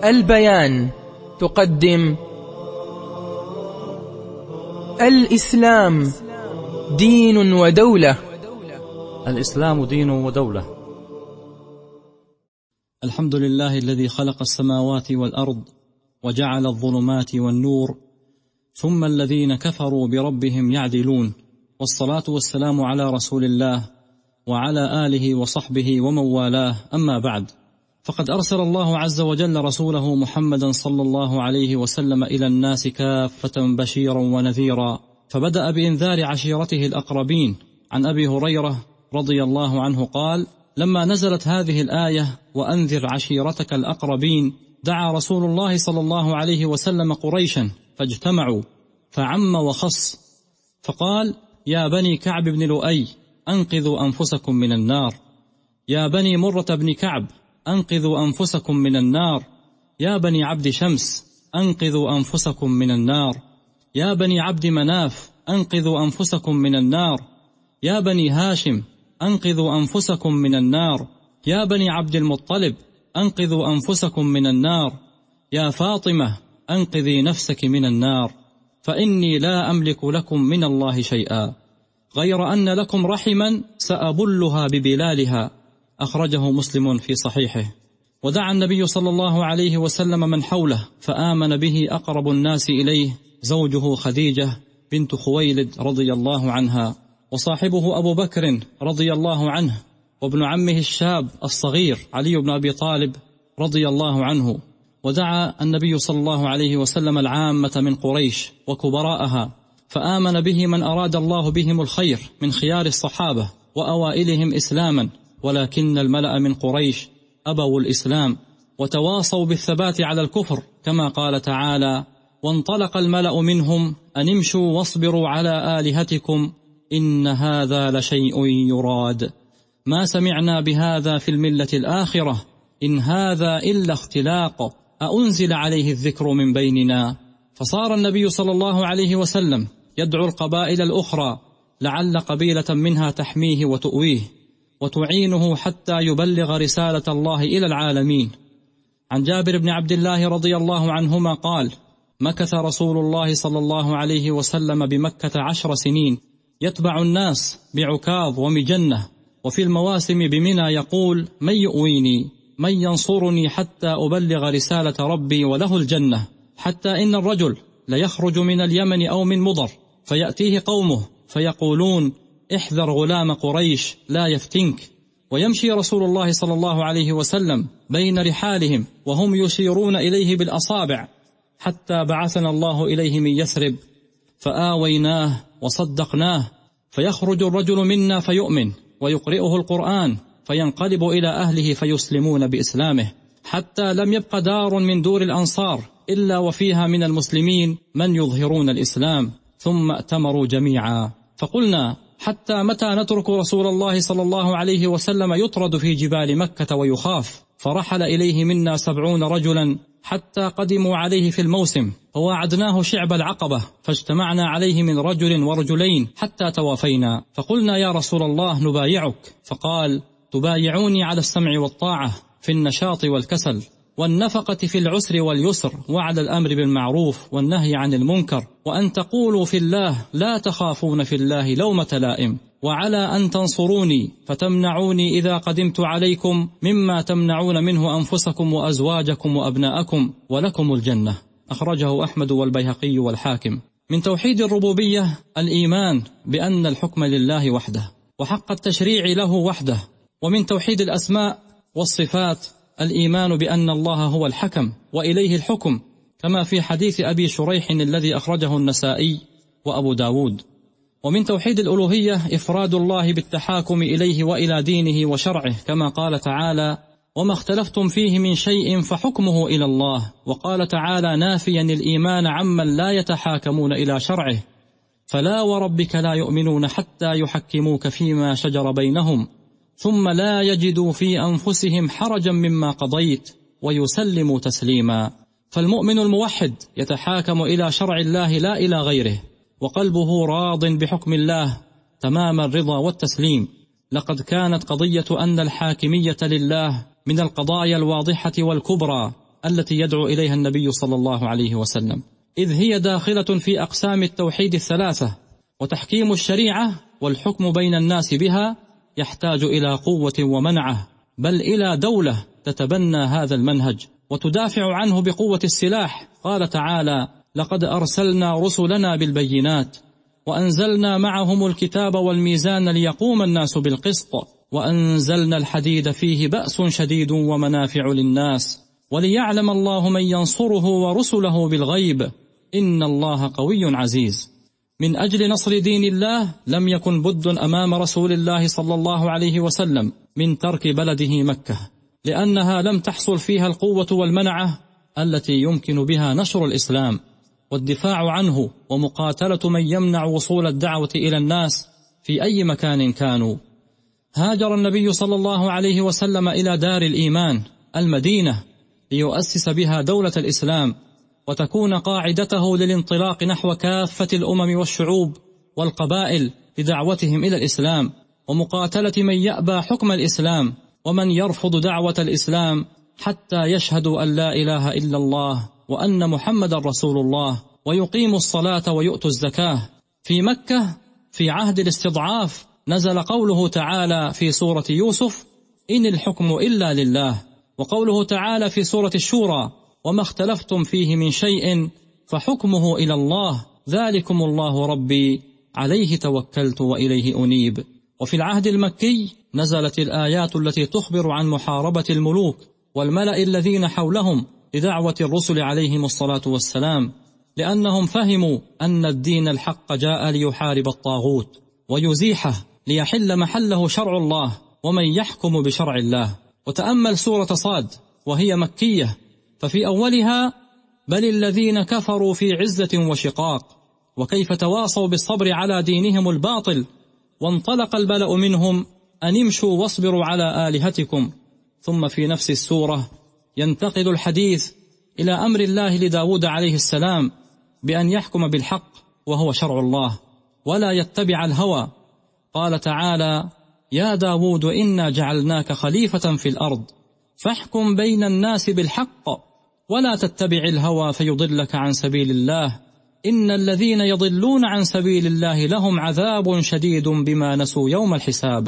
البيان تقدم الإسلام دين ودولة. الإسلام دين ودولة. الحمد لله الذي خلق السماوات والأرض وجعل الظلمات والنور، ثم الذين كفروا بربهم يعدلون، والصلاة والسلام على رسول الله وعلى آله وصحبه ومن والاه، أما بعد، فقد أرسل الله عز وجل رسوله محمدا صلى الله عليه وسلم إلى الناس كافة بشيرا ونذيرا، فبدأ بإنذار عشيرته الأقربين. عن أبي هريرة رضي الله عنه قال: لما نزلت هذه الآية وأنذر عشيرتك الأقربين، دعا رسول الله صلى الله عليه وسلم قريشا فاجتمعوا، فعم وخص، فقال: يا بني كعب بن لؤي أنقذوا أنفسكم من النار، يا بني مرة بن كعب أنقذوا أنفسكم من النار، يا بني عبد شمس أنقذوا أنفسكم من النار، يا بني عبد مناف أنقذوا أنفسكم من النار، يا بني هاشم أنقذوا أنفسكم من النار، يا بني عبد المطلب أنقذوا أنفسكم من النار، يا فاطمة أنقذي نفسك من النار، فإني لا أملك لكم من الله شيئا غير أن لكم رحما سأبلها ببلالها. أخرجه مسلم في صحيحه. ودعا النبي صلى الله عليه وسلم من حوله، فآمن به أقرب الناس إليه زوجه خديجة بنت خويلد رضي الله عنها، وصاحبه أبو بكر رضي الله عنه، وابن عمه الشاب الصغير علي بن أبي طالب رضي الله عنه. ودعا النبي صلى الله عليه وسلم العامة من قريش وكبراءها، فآمن به من أراد الله بهم الخير من خيار الصحابة وأوائلهم إسلاما، ولكن الملأ من قريش أبوا الإسلام وتواصوا بالثبات على الكفر، كما قال تعالى: وانطلق الملأ منهم أن امشوا واصبروا على آلهتكم إن هذا لشيء يراد، ما سمعنا بهذا في الملة الآخرة إن هذا إلا اختلاق أأنزل عليه الذكر من بيننا. فصار النبي صلى الله عليه وسلم يدعو القبائل الأخرى لعل قبيلة منها تحميه وتؤويه وتعينه حتى يبلغ رسالة الله إلى العالمين. عن جابر بن عبد الله رضي الله عنهما قال: مكث رسول الله صلى الله عليه وسلم بمكة 10 سنين يتبع الناس بعكاظ ومجنة، وفي المواسم بمنى يقول: من يؤويني، من ينصرني حتى أبلغ رسالة ربي وله الجنة، حتى إن الرجل ليخرج من اليمن أو من مضر فيأتيه قومه فيقولون: احذر غلام قريش لا يفتنك، ويمشي رسول الله صلى الله عليه وسلم بين رحالهم وهم يشيرون إليه بالأصابع، حتى بعثنا الله إليه من يثرب فآويناه وصدقناه، فيخرج الرجل منا فيؤمن ويقرئه القرآن فينقلب إلى أهله فيسلمون بإسلامه، حتى لم يبق دار من دور الأنصار إلا وفيها من المسلمين من يظهرون الإسلام، ثم ائتمروا جميعا. فقلنا: حتى متى نترك رسول الله صلى الله عليه وسلم يطرد في جبال مكة ويخاف؟ فرحل إليه منا 70 رجلا حتى قدموا عليه في الموسم، فواعدناه شعب العقبة، فاجتمعنا عليه من رجل ورجلين حتى توافينا. فقلنا: يا رسول الله نبايعك، فقال: تبايعوني على السمع والطاعة في النشاط والكسل، والنفقة في العسر واليسر، وعلى الأمر بالمعروف والنهي عن المنكر، وأن تقولوا في الله لا تخافون في الله لومة لائم، وعلى أن تنصروني فتمنعوني إذا قدمت عليكم مما تمنعون منه أنفسكم وأزواجكم وأبناءكم، ولكم الجنة. أخرجه أحمد والبيهقي والحاكم. من توحيد الربوبية الإيمان بأن الحكم لله وحده وحق التشريع له وحده. ومن توحيد الأسماء والصفات الإيمان بأن الله هو الحكم وإليه الحكم، كما في حديث أبي شريح الذي أخرجه النسائي وأبو داود. ومن توحيد الألوهية إفراد الله بالتحاكم إليه وإلى دينه وشرعه، كما قال تعالى: وما اختلفتم فيه من شيء فحكمه إلى الله. وقال تعالى نافيا الإيمان عمن لا يتحاكمون إلى شرعه: فلا وربك لا يؤمنون حتى يحكموك فيما شجر بينهم ثم لا يجدوا في أنفسهم حرجا مما قضيت ويسلموا تسليما. فالمؤمن الموحد يتحاكم إلى شرع الله لا إلى غيره، وقلبه راض بحكم الله تمام الرضا والتسليم. لقد كانت قضية أن الحاكمية لله من القضايا الواضحة والكبرى، التي يدعو إليها النبي صلى الله عليه وسلم، إذ هي داخلة في أقسام التوحيد الثلاثة، وتحكيم الشريعة والحكم بين الناس بها يحتاج إلى قوة ومنعة، بل إلى دولة تتبنى هذا المنهج وتدافع عنه بقوة السلاح. قال تعالى: لقد أرسلنا رسلنا بالبينات وأنزلنا معهم الكتاب والميزان ليقوم الناس بالقسط وأنزلنا الحديد فيه بأس شديد ومنافع للناس وليعلم الله من ينصره ورسله بالغيب إن الله قوي عزيز. من أجل نصر دين الله لم يكن بد أمام رسول الله صلى الله عليه وسلم من ترك بلده مكة، لأنها لم تحصل فيها القوة والمنعة التي يمكن بها نشر الإسلام والدفاع عنه ومقاتلة من يمنع وصول الدعوة إلى الناس في أي مكان كانوا. هاجر النبي صلى الله عليه وسلم إلى دار الإيمان المدينة ليؤسس بها دولة الإسلام وتكون قاعدته للانطلاق نحو كافة الأمم والشعوب والقبائل لدعوتهم إلى الإسلام ومقاتلة من يأبى حكم الإسلام ومن يرفض دعوة الإسلام حتى يشهدوا أن لا إله إلا الله وأن محمد رسول الله ويقيموا الصلاة ويؤتوا الزكاة. في مكة في عهد الاستضعاف نزل قوله تعالى في سورة يوسف: إن الحكم إلا لله، وقوله تعالى في سورة الشورى: وما اختلفتم فيه من شيء فحكمه إلى الله ذلكم الله ربي عليه توكلت وإليه أنيب. وفي العهد المكي نزلت الآيات التي تخبر عن محاربة الملوك والملأ الذين حولهم لدعوة الرسل عليهم الصلاة والسلام، لأنهم فهموا أن الدين الحق جاء ليحارب الطاغوت ويزيحه ليحل محله شرع الله ومن يحكم بشرع الله. وتأمل سورة صاد وهي مكية، ففي أولها: بل الذين كفروا في عزة وشقاق، وكيف تواصوا بالصبر على دينهم الباطل، وانطلق الملأ منهم أن امشوا واصبروا على آلهتكم. ثم في نفس السورة ينتقل الحديث إلى أمر الله لداود عليه السلام بأن يحكم بالحق وهو شرع الله ولا يتبع الهوى. قال تعالى: يا داود إنا جعلناك خليفة في الأرض فاحكم بين الناس بالحق ولا تتبع الهوى فيضلك عن سبيل الله إن الذين يضلون عن سبيل الله لهم عذاب شديد بما نسوا يوم الحساب.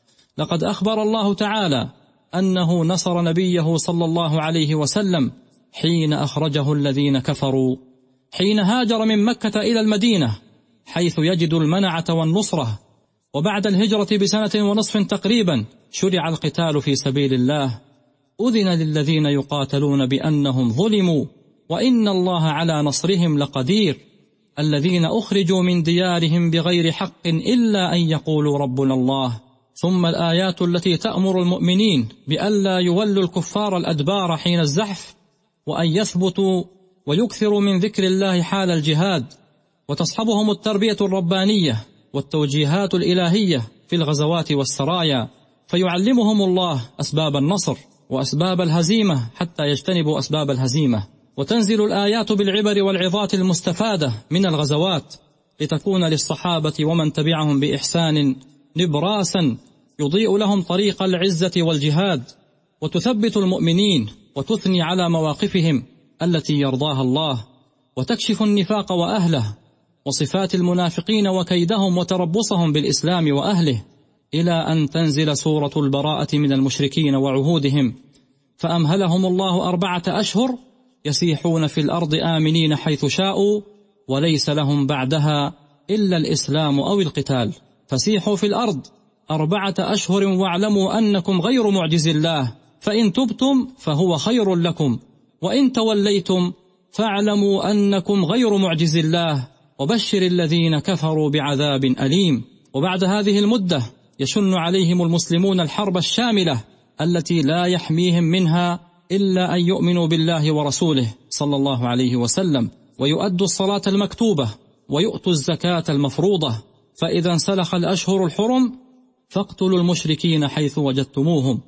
لقد أخبر الله تعالى أنه نصر نبيه صلى الله عليه وسلم حين أخرجه الذين كفروا، حين هاجر من مكة إلى المدينة حيث يجد المنعة والنصرة. وبعد الهجرة بسنة ونصف تقريبا شرع القتال في سبيل الله، أذن للذين يقاتلون بأنهم ظلموا وإن الله على نصرهم لقدير. الذين أخرجوا من ديارهم بغير حق إلا أن يقولوا ربنا الله. ثم الآيات التي تأمر المؤمنين بألا يولوا الكفار الأدبار حين الزحف، وأن يثبتوا ويكثروا من ذكر الله حال الجهاد، وتصحبهم التربية الربانية والتوجيهات الإلهية في الغزوات والسرايا، فيعلمهم الله أسباب النصر وأسباب الهزيمة حتى يجتنبوا أسباب الهزيمة. وتنزل الآيات بالعبر والعظات المستفادة من الغزوات لتكون للصحابة ومن تبعهم بإحسان نبراسا يضيء لهم طريق العزة والجهاد، وتثبت المؤمنين وتثني على مواقفهم التي يرضاها الله، وتكشف النفاق وأهله وصفات المنافقين وكيدهم وتربصهم بالإسلام وأهله، إلى أن تنزل سورة البراءة من المشركين وعهودهم، فأمهلهم الله 4 أشهر يسيحون في الأرض آمنين حيث شاءوا وليس لهم بعدها إلا الإسلام أو القتال. فسيحوا في الأرض 4 أشهر واعلموا أنكم غير معجز الله، فإن تبتم فهو خير لكم وإن توليتم فاعلموا أنكم غير معجز الله وبشر الذين كفروا بعذاب أليم. وبعد هذه المدة يشن عليهم المسلمون الحرب الشاملة التي لا يحميهم منها إلا أن يؤمنوا بالله ورسوله صلى الله عليه وسلم، ويؤدوا الصلاة المكتوبة ويؤتوا الزكاة المفروضة. فإذا انسلخ الأشهر الحرم فاقتلوا المشركين حيث وجدتموهم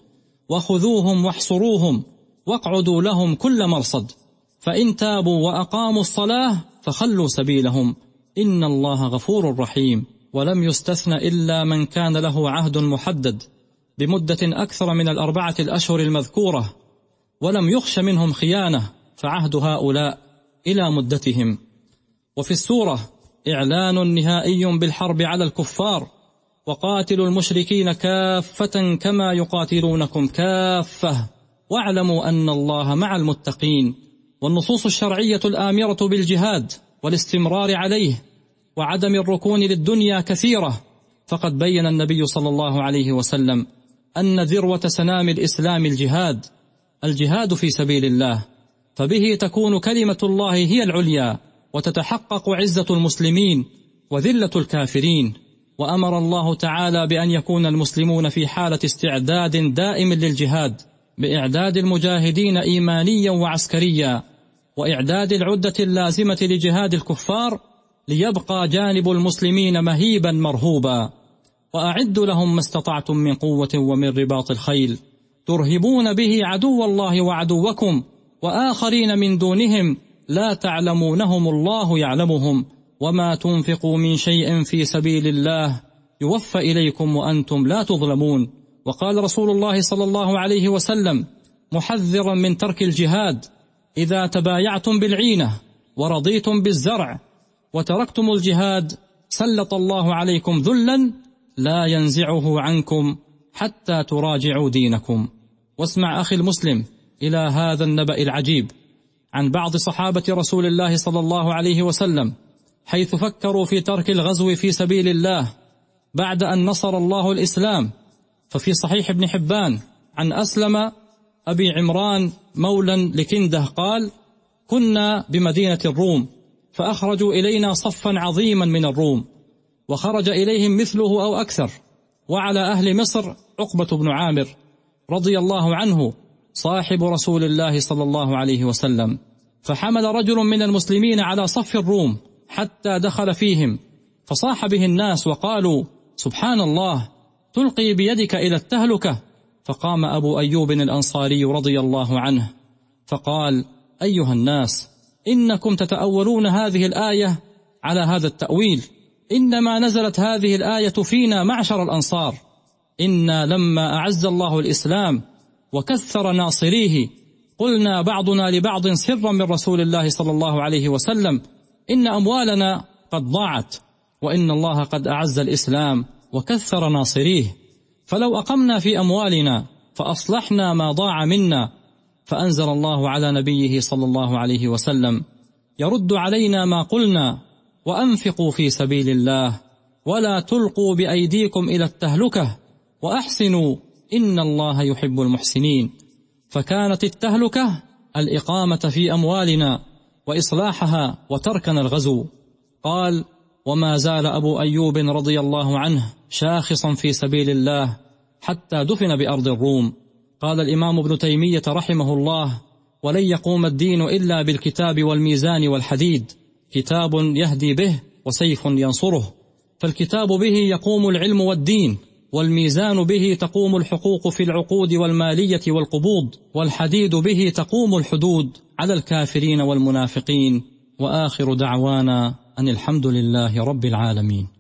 وخذوهم واحصروهم واقعدوا لهم كل مرصد، فإن تابوا وأقاموا الصلاة فخلوا سبيلهم إن الله غفور رحيم. ولم يستثن إلا من كان له عهد محدد بمدة أكثر من 4 الأشهر المذكورة، ولم يخش منهم خيانة، فعهد هؤلاء إلى مدتهم. وفي السورة إعلان نهائي بالحرب على الكفار: وقاتلوا المشركين كافة كما يقاتلونكم كافة واعلموا أن الله مع المتقين. والنصوص الشرعية الآمرة بالجهاد والاستمرار عليه وعدم الركون للدنيا كثيرة، فقد بين النبي صلى الله عليه وسلم أن ذروة سنام الإسلام الجهاد في سبيل الله، فبه تكون كلمة الله هي العليا وتتحقق عزة المسلمين وذلة الكافرين. وأمر الله تعالى بأن يكون المسلمون في حالة استعداد دائم للجهاد، بإعداد المجاهدين إيمانيا وعسكريا، وإعداد العدة اللازمة لجهاد الكفار، ليبقى جانب المسلمين مهيبا مرهوبا. وأعدوا لهم ما استطعتم من قوة ومن رباط الخيل ترهبون به عدو الله وعدوكم وآخرين من دونهم لا تعلمونهم الله يعلمهم وما تنفقوا من شيء في سبيل الله يوفى إليكم وأنتم لا تظلمون. وقال رسول الله صلى الله عليه وسلم محذرا من ترك الجهاد: إذا تبايعتم بالعينة ورضيتم بالزرع وتركتم الجهاد سلط الله عليكم ذلا لا ينزعه عنكم حتى تراجعوا دينكم. واسمع أخي المسلم إلى هذا النبأ العجيب عن بعض صحابة رسول الله صلى الله عليه وسلم، حيث فكروا في ترك الغزو في سبيل الله بعد أن نصر الله الإسلام. ففي صحيح ابن حبان عن أسلم أبي عمران مولا لكنده قال: كنا بمدينة الروم فأخرجوا إلينا صفا عظيما من الروم، وخرج إليهم مثله أو أكثر، وعلى أهل مصر عقبة بن عامر رضي الله عنه صاحب رسول الله صلى الله عليه وسلم، فحمل رجل من المسلمين على صف الروم حتى دخل فيهم، فصاح به الناس وقالوا: سبحان الله، تلقي بيدك إلى التهلكة. فقام أبو أيوب الأنصاري رضي الله عنه فقال: أيها الناس، إنكم تتأولون هذه الآية على هذا التأويل، إنما نزلت هذه الآية فينا معشر الأنصار، إنا لما أعز الله الإسلام وكثر ناصريه قلنا بعضنا لبعض سرا من رسول الله صلى الله عليه وسلم: إن أموالنا قد ضاعت، وإن الله قد أعز الإسلام وكثر ناصريه، فلو أقمنا في أموالنا فأصلحنا ما ضاع منا. فأنزل الله على نبيه صلى الله عليه وسلم يرد علينا ما قلنا: وأنفقوا في سبيل الله ولا تلقوا بأيديكم إلى التهلكة وأحسنوا إن الله يحب المحسنين. فكانت التهلكة الإقامة في أموالنا وإصلاحها وتركنا الغزو. قال: وما زال أبو أيوب رضي الله عنه شاخصا في سبيل الله حتى دفن بأرض الروم. قال الإمام ابن تيمية رحمه الله: ولن يقوم الدين إلا بالكتاب والميزان والحديد، كتاب يهدي به وسيف ينصره. فالكتاب به يقوم العلم والدين، والميزان به تقوم الحقوق في العقود والمالية والقبوض، والحديد به تقوم الحدود على الكافرين والمنافقين. وآخر دعوانا أن الحمد لله رب العالمين.